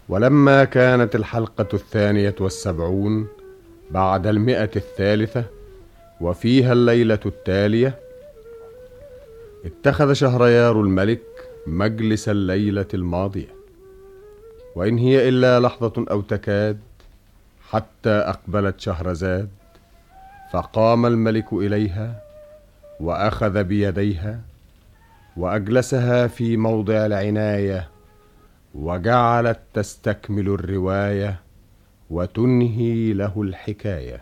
ولما كانت الحلقة 72 بعد 100 وفيها الليلة التالية، اتخذ شهريار الملك مجلس الليلة الماضية، وإن هي إلا لحظة أو تكاد حتى أقبلت شهرزاد، فقام الملك إليها وأخذ بيديها وأجلسها في موضع العناية، وجعلت تستكمل الرواية وتنهي له الحكاية.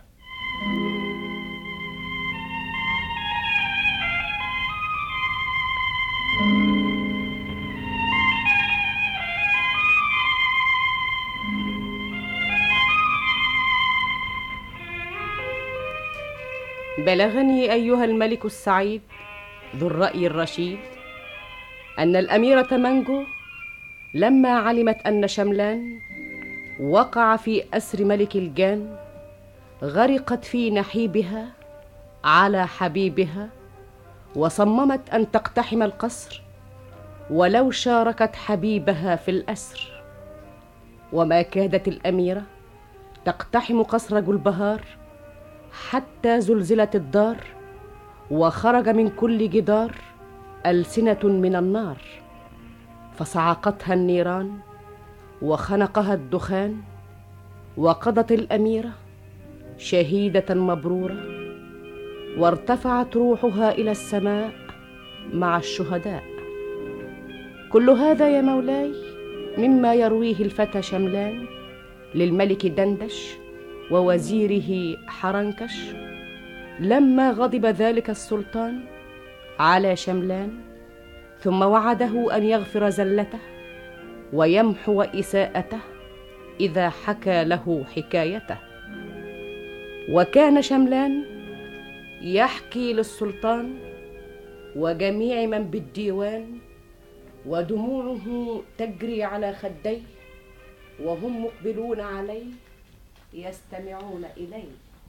بلغني أيها الملك السعيد ذو الرأي الرشيد أن الأميرة منجو لما علمت أن شملان وقع في أسر ملك الجان غرقت في نحيبها على حبيبها، وصممت أن تقتحم القصر ولو شاركت حبيبها في الأسر. وما كادت الأميرة تقتحم قصر جلبهار حتى زلزلت الدار، وخرج من كل جدار ألسنة من النار، فصعقتها النيران وخنقها الدخان، وقضت الأميرة شهيدة مبرورة، وارتفعت روحها إلى السماء مع الشهداء. كل هذا يا مولاي مما يرويه الفتى شملان للملك دندش ووزيره حرنكش، لما غضب ذلك السلطان على شملان، ثم وعده أن يغفر زلته ويمحو إساءته إذا حكى له حكايته. وكان شملان يحكي للسلطان وجميع من بالديوان، ودموعه تجري على خديه، وهم مقبلون عليه يستمعون إليه.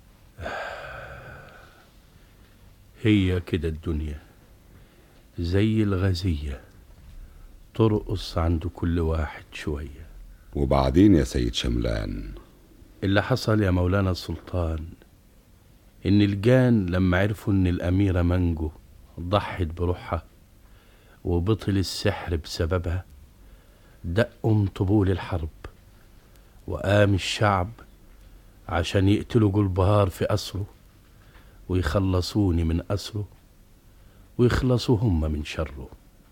هي كده الدنيا زي الغزية، ترقص عند كل واحد شوية. وبعدين يا سيد شملان؟ اللي حصل يا مولانا السلطان إن الجان لما عرفوا إن الأميرة منجو ضحت بروحها وبطل السحر بسببها، دقوا طبول الحرب، وقام الشعب عشان يقتلوا جلبهار في أسره ويخلصوني من أسره ويخلصوا هم من شره.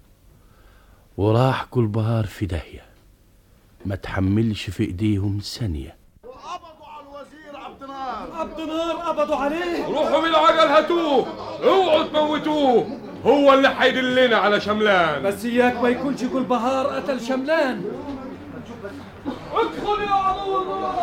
وراح جلبهار في داهية ما تحملش في ايديهم ثانية. قبضوا على الوزير عبد نار قبضوا عليه. روحوا بالعجل هاتوه، اوعوا تموتوه، هو اللي هيدلنا على شملان. بس اياك ما يكونش جلبهار قتل شملان. ادخل يا عدو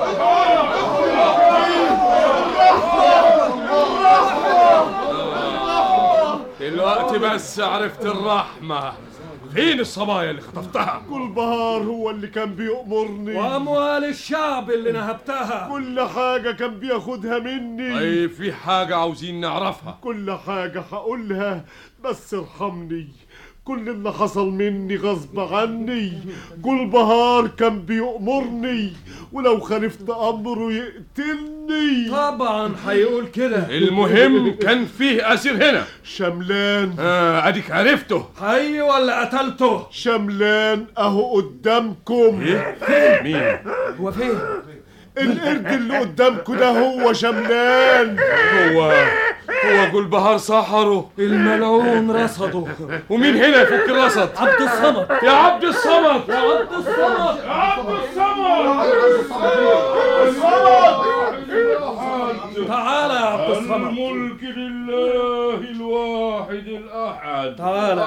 دلوقتي بس عرفت الرحمة. فين الصبايا اللي خطفتها؟ جلبهار هو اللي كان بيأمرني، وأموال الشعب اللي نهبتها، كل حاجة كان بياخدها مني. طيب في حاجة عاوزين نعرفها؟ كل حاجة هقولها، بس ارحمني. كل اللي حصل مني غصب عني. جلبهار كان بيأمرني، ولو خالفت أمره يقتلني. طبعا هيقول كده. المهم كان فيه أسير هنا شملان. أديك عرفته. حي ولا قتلته؟ شملان أهو قدامكم. إيه؟ مين؟ هو فين؟ القرد اللي قدامكم ده هو شملان. هو جلبهار سحره، الملعون رصده. ومين هنا يفك الرصد؟ عبد الصمد. يا عبد الصمد، يا عبد الصمد، يا عبد الصمد، تعالى يا عبد الصمد. الملك لله الواحد الأحد. تعالى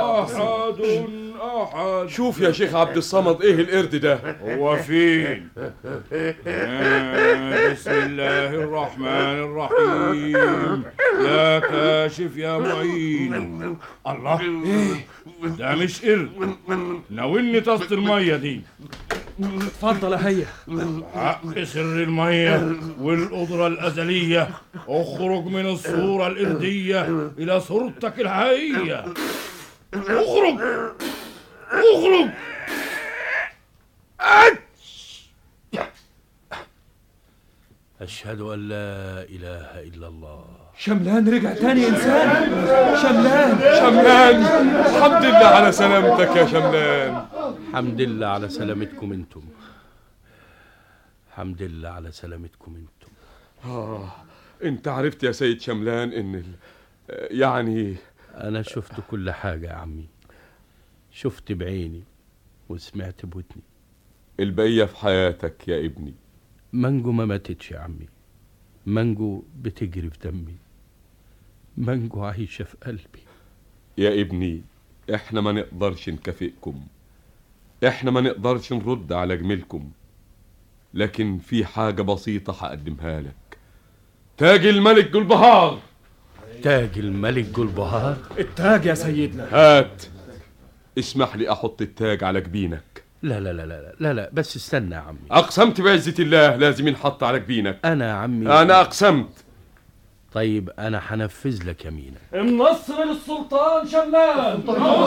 أحد. شوف يا شيخ عبد الصمد، ايه القرد ده؟ هو فين؟ بسم الله الرحمن الرحيم. يا كاشف يا معين. الله، ده مش قرد، ناولني طاسة المية دي. اتفضل يا هيا. حق سر المية والقدرة الأزلية، اخرج من الصورة القردية إلى صورتك الحقيقية. اخرج اخرج. أشهد أن لا إله إلا الله. شملان رجع تاني إنسان. شملان الحمد لله على سلامتك يا شملان. الحمد لله على سلامتكم انتم. الحمد لله على سلامتكم انتم. انت عرفت يا سيد شملان ان يعني أنا شفت كل حاجة يا عمي، شفت بعيني وسمعت بودني. البقية في حياتك يا ابني. مانجو ما ماتتش يا عمي، مانجو بتجري في دمي، مانجو عايشة في قلبي. يا ابني احنا ما نقدرش نكافئكم، احنا ما نقدرش نرد على جميلكم، لكن في حاجة بسيطة هقدمها لك. تاج الملك جلبهار. تاج الملك جلبهار؟ التاج يا سيدنا. هات. اسمح لي احط التاج على جبينك. لا لا لا لا لا لا، بس استنى يا عمي. اقسمت بعزة الله لازم ينحط على جبينك. انا يا عمي انا اقسمت. طيب انا هنفذ لك يمينك. النصر للسلطان شملان.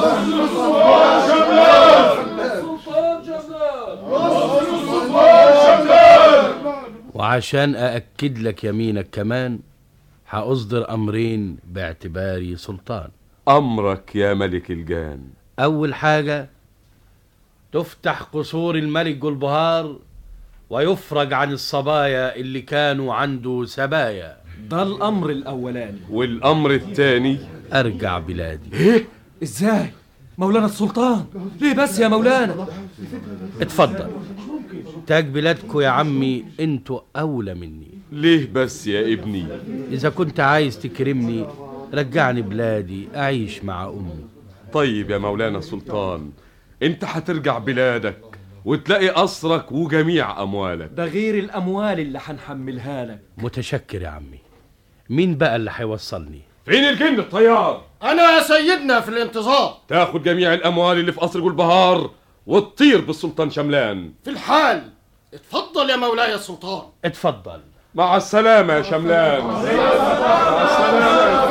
وعشان أأكد لك يمينك كمان هأصدر أمرين باعتباري سلطان. أمرك يا ملك الجان. أول حاجة تفتح قصور الملك جلبهار ويفرج عن الصبايا اللي كانوا عنده سبايا. ده الأمر الأولاني. والأمر الثاني أرجع بلادي. إيه؟ إزاي؟ مولانا السلطان ليه بس يا مولانا؟ اتفضل، تاج بلادكو يا عمي، انتوا أولى مني. ليه بس يا ابني؟ إذا كنت عايز تكرمني رجعني بلادي أعيش مع أمي. طيب يا مولانا السلطان، انت هترجع بلادك وتلاقي قصرك وجميع أموالك. ده غير الأموال اللي هنحملها لك. متشكر يا عمي. مين بقى اللي هيوصلني؟ فين الجن الطيار؟ أنا يا سيدنا في الانتظار. تاخد جميع الأموال اللي في قصر جلبهار وتطير بالسلطان شملان. في الحال. اتفضل يا مولاي السلطان. اتفضل. مع السلامة يا شملان. مع السلامة.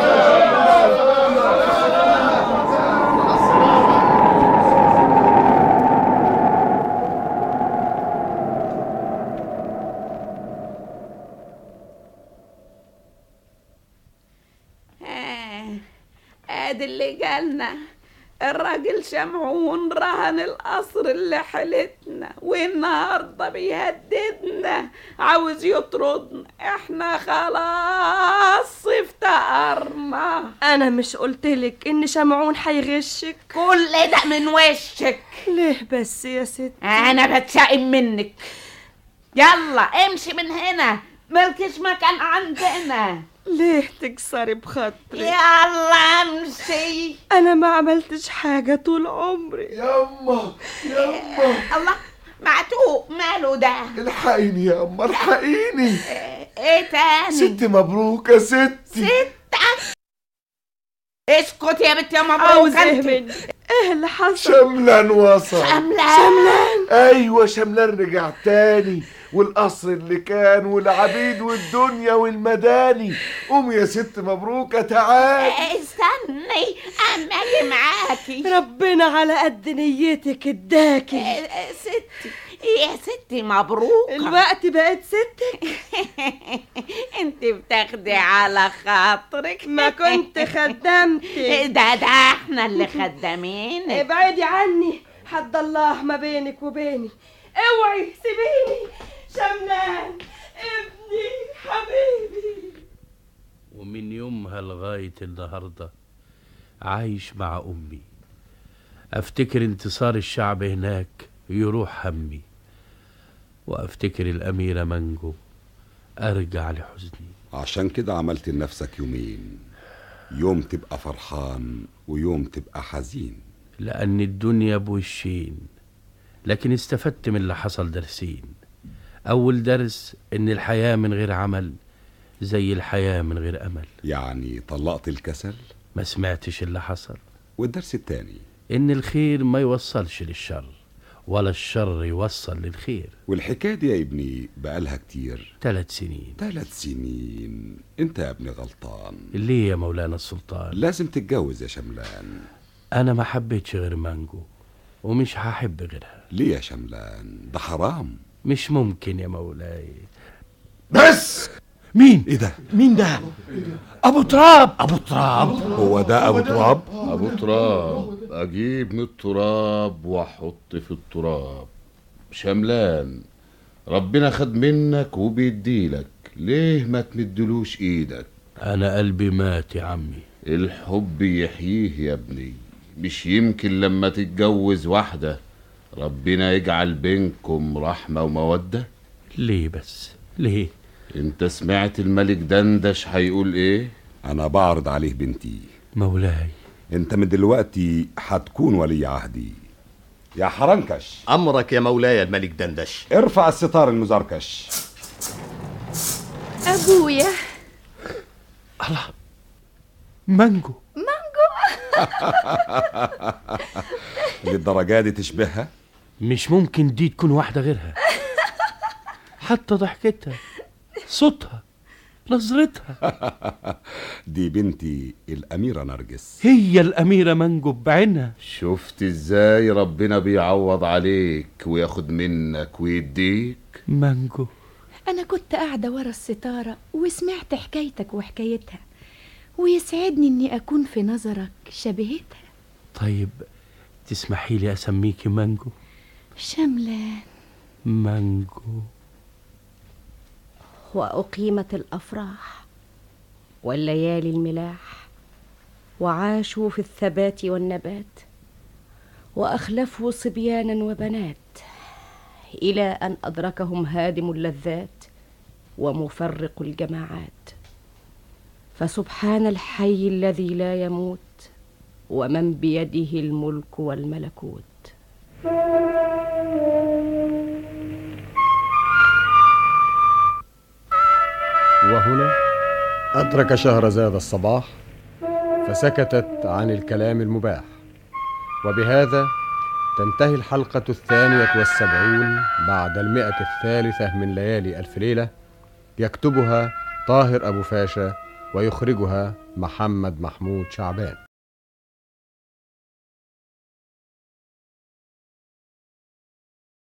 ادي اللي جالنا. الراجل شمعون رهن القصر اللي حلتنا، والنهارده بيهددنا عاوز يطردنا. احنا خلاص افتقرنا. انا مش قلتلك ان شمعون هيغشك؟ كل ده من وشك. ليه بس يا ست؟ انا بتشائم منك. يلا امشي من هنا، ملكش مكان عندنا. ليه تكسري بخاطري؟ يلا امشي. انا ما عملتش حاجة طول عمري. ياما الله، معتوق ماله ده؟ الحقيني يا أما، الحقيني. ايه تاني؟ ستي مبروك يا ستي. ستك؟ اسكت يا بنت يا مبروك. عاوز ايه مني؟ ايه اللي حصل؟ شملان وصل. شملان؟ ايوه شملان رجع تاني، والقصر اللي كان والعبيد والدنيا والمداني. قوم يا ست مبروكة تعال. استني اما اجي معاكي. ربنا على قد نيتك اداكي. ستي يا ستي مبروك. الوقت بقت ستك. انت بتاخدي على خاطرك. ما كنت خدمتك. ده احنا اللي خدامين. ابعدي عني، حد الله ما بينك وبيني. اوعي سيبيني. شملان ابني حبيبي. ومن يومها لغاية النهاردة عايش مع أمي. أفتكر انتصار الشعب هناك يروح همي، وأفتكر الأميرة مانجو أرجع لحزني. عشان كده عملت لنفسك يومين، يوم تبقى فرحان ويوم تبقى حزين. لأن الدنيا بوشين، لكن استفدت من اللي حصل درسين. أول درس إن الحياة من غير عمل زي الحياة من غير أمل. يعني طلقت الكسل؟ ما سمعتش اللي حصل. والدرس التاني إن الخير ما يوصلش للشر، ولا الشر يوصل للخير. والحكاية دي يا ابني بقالها كتير. 3 سنين. 3 سنين؟ انت يا ابني غلطان. ليه يا مولانا السلطان؟ لازم تتجوز يا شملان. أنا ما حبيتش غير مانجو، ومش هحب غيرها. ليه يا شملان؟ ده حرام. مش ممكن يا مولاي. بس مين؟ ايه ده؟ مين ده؟ ابو تراب. ابو تراب هو ده ابو تراب؟ ابو تراب اجيب من التراب واحط في التراب. شملان، ربنا خد منك وبيديلك، ليه ما تمدلوش ايدك؟ انا قلبي مات يا عمي. الحب يحييه يا ابني، مش يمكن لما تتجوز واحدة ربنا يجعل بينكم رحمة ومودة؟ ليه بس ليه؟ انت سمعت الملك دندش هيقول ايه؟ انا بعرض عليه بنتي. مولاي، انت من دلوقتي هتكون ولي عهدي. يا حرنكش، امرك يا مولاي الملك دندش. ارفع الستار المزركش. ابويا. الله، مانجو. للدرجة دي تشبهها؟ مش ممكن دي تكون واحدة غيرها. حتى ضحكتها، صوتها، نظرتها. دي بنتي الأميرة نرجس. هي الأميرة مانجو بعينها. شفت ازاي ربنا بيعوض عليك وياخد منك ويديك؟ مانجو، أنا كنت قاعدة ورا الستارة وسمعت حكايتك وحكايتها، ويسعدني إني أكون في نظرك شبهتها. طيب تسمحي لي أسميكي مانجو؟ شملان. مانجو. وأقيمت الأفراح والليالي الملاح، وعاشوا في الثبات والنبات، وأخلفوا صبيانا وبنات، إلى أن أدركهم هادم اللذات ومفرق الجماعات. فسبحان الحي الذي لا يموت، ومن بيده الملك والملكوت. وهنا أدرك شهرزاد الصباح فسكتت عن الكلام المباح. وبهذا تنتهي الحلقة 72 بعد 100 من ليالي ألف ليلة. يكتبها طاهر أبو فاشا ويخرجها محمد محمود شعبان.